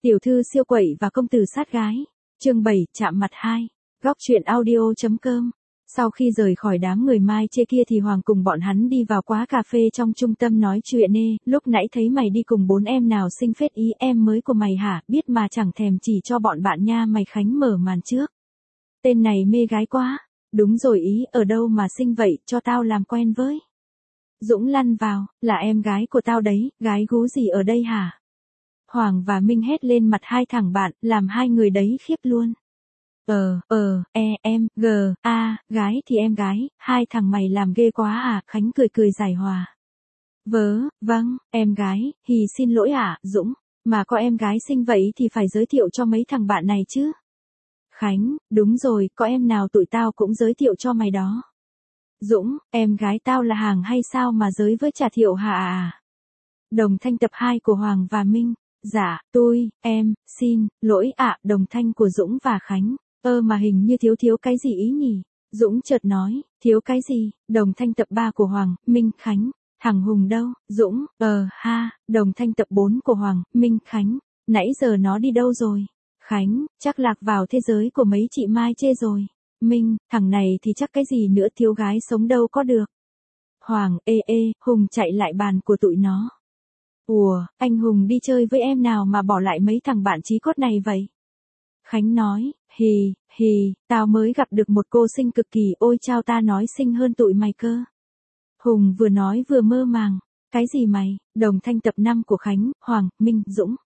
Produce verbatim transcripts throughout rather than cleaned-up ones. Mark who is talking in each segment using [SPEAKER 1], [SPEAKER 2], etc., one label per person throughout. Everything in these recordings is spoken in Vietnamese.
[SPEAKER 1] Tiểu thư siêu quậy và công tử sát gái. Chương bảy, chạm mặt hai. Góc truyện audio.com. Sau khi rời khỏi đám người Mai chê kia thì Hoàng cùng bọn hắn đi vào quán cà phê trong trung tâm nói chuyện nê, lúc nãy thấy mày đi cùng bốn em nào xinh phết ý, em mới của mày hả, biết mà chẳng thèm chỉ cho bọn bạn nha mày. Khánh mở màn trước. Tên này mê gái quá. Đúng rồi ý, ở đâu mà xinh vậy, cho tao làm quen với. Dũng lăn vào, là em gái của tao đấy, gái gú gì ở đây hả? Hoàng và Minh hét lên mặt hai thằng bạn, làm hai người đấy khiếp luôn. Ờ, ờ, e, em, g, a, gái thì em gái, hai thằng mày làm ghê quá à, Khánh cười cười giải hòa. Vớ, vâng, em gái, hì xin lỗi ạ, Dũng, mà có em gái xinh vậy thì phải giới thiệu cho mấy thằng bạn này chứ. Khánh, đúng rồi, có em nào tụi tao cũng giới thiệu cho mày đó. Dũng, em gái tao là hàng hay sao mà giới với Trà Thiệu hả à? Đồng thanh tập hai của Hoàng và Minh. Dạ, tôi, em, xin, lỗi ạ, đồng thanh của Dũng và Khánh. Ơ mà hình như thiếu thiếu cái gì ý nhỉ? Dũng chợt nói, thiếu cái gì? Đồng thanh tập ba của Hoàng, Minh, Khánh. Thằng Hùng đâu? Dũng, ờ, ha, đồng thanh tập bốn của Hoàng, Minh, Khánh. Nãy giờ nó đi đâu rồi? Khánh, chắc lạc vào thế giới của mấy chị Mai chê rồi. Minh, thằng này thì chắc cái gì nữa, thiếu gái sống đâu có được. Hoàng, ê ê, Hùng chạy lại bàn của tụi nó. Ủa, anh Hùng đi chơi với em nào mà bỏ lại mấy thằng bạn chí cốt này vậy? Khánh nói, hì, hì, tao mới gặp được một cô xinh cực kỳ, ôi chao ta nói xinh hơn tụi mày cơ. Hùng vừa nói vừa mơ màng, cái gì mày, đồng thanh tập năm của Khánh, Hoàng, Minh, Dũng.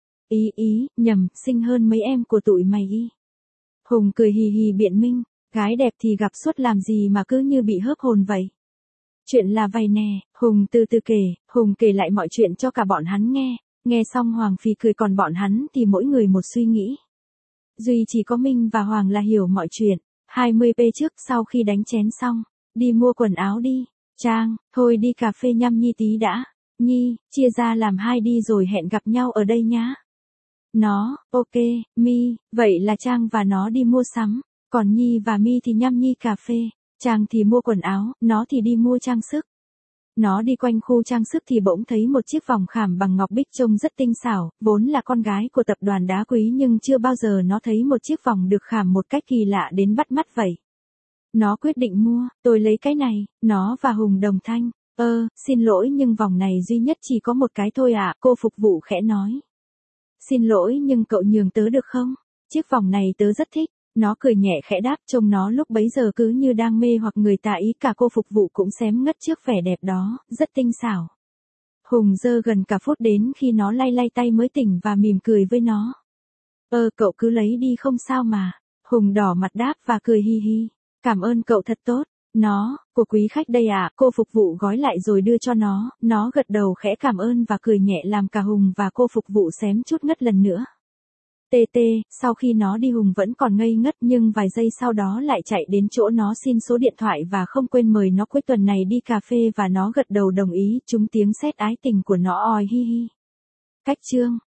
[SPEAKER 1] Ý ý, nhầm, xinh hơn mấy em của tụi mày y. Hùng cười hì hì biện minh, gái đẹp thì gặp suốt làm gì mà cứ như bị hớp hồn vậy. Chuyện là vầy nè, Hùng từ từ kể, Hùng kể lại mọi chuyện cho cả bọn hắn nghe, nghe xong Hoàng phì cười còn bọn hắn thì mỗi người một suy nghĩ. Duy chỉ có Minh và Hoàng là hiểu mọi chuyện, hai mươi phút trước sau khi đánh chén xong, đi mua quần áo đi, Trang, thôi đi cà phê nhăm Nhi tí đã, Nhi, chia ra làm hai đi rồi hẹn gặp nhau ở đây nhá. Nó, ok, Mi, vậy là Trang và nó đi mua sắm, còn Nhi và Mi thì nhăm Nhi cà phê, Trang thì mua quần áo, nó thì đi mua trang sức. Nó đi quanh khu trang sức thì bỗng thấy một chiếc vòng khảm bằng ngọc bích trông rất tinh xảo, vốn là con gái của tập đoàn đá quý nhưng chưa bao giờ nó thấy một chiếc vòng được khảm một cách kỳ lạ đến bắt mắt vậy. Nó quyết định mua, tôi lấy cái này, nó và Hùng đồng thanh, ơ, xin lỗi nhưng vòng này duy nhất chỉ có một cái thôi ạ, cô phục vụ khẽ nói. Xin lỗi nhưng cậu nhường tớ được không? Chiếc vòng này tớ rất thích. Nó cười nhẹ khẽ đáp, trông nó lúc bấy giờ cứ như đang mê hoặc người ta ý, cả cô phục vụ cũng xém ngất trước vẻ đẹp đó, rất tinh xảo. Hùng dơ gần cả phút đến khi nó lay lay tay mới tỉnh và mỉm cười với nó. Ơ cậu cứ lấy đi không sao mà. Hùng đỏ mặt đáp và cười hi hi. Cảm ơn cậu thật tốt. Nó, của quý khách đây ạ, à, cô phục vụ gói lại rồi đưa cho nó, nó gật đầu khẽ cảm ơn và cười nhẹ làm cả Hùng và cô phục vụ xém chút ngất lần nữa. Tê tê, sau khi nó đi Hùng vẫn còn ngây ngất nhưng vài giây sau đó lại chạy đến chỗ nó xin số điện thoại và không quên mời nó cuối tuần này đi cà phê và nó gật đầu đồng ý, trúng tiếng sét ái tình của nó oi hi hi. Cách chương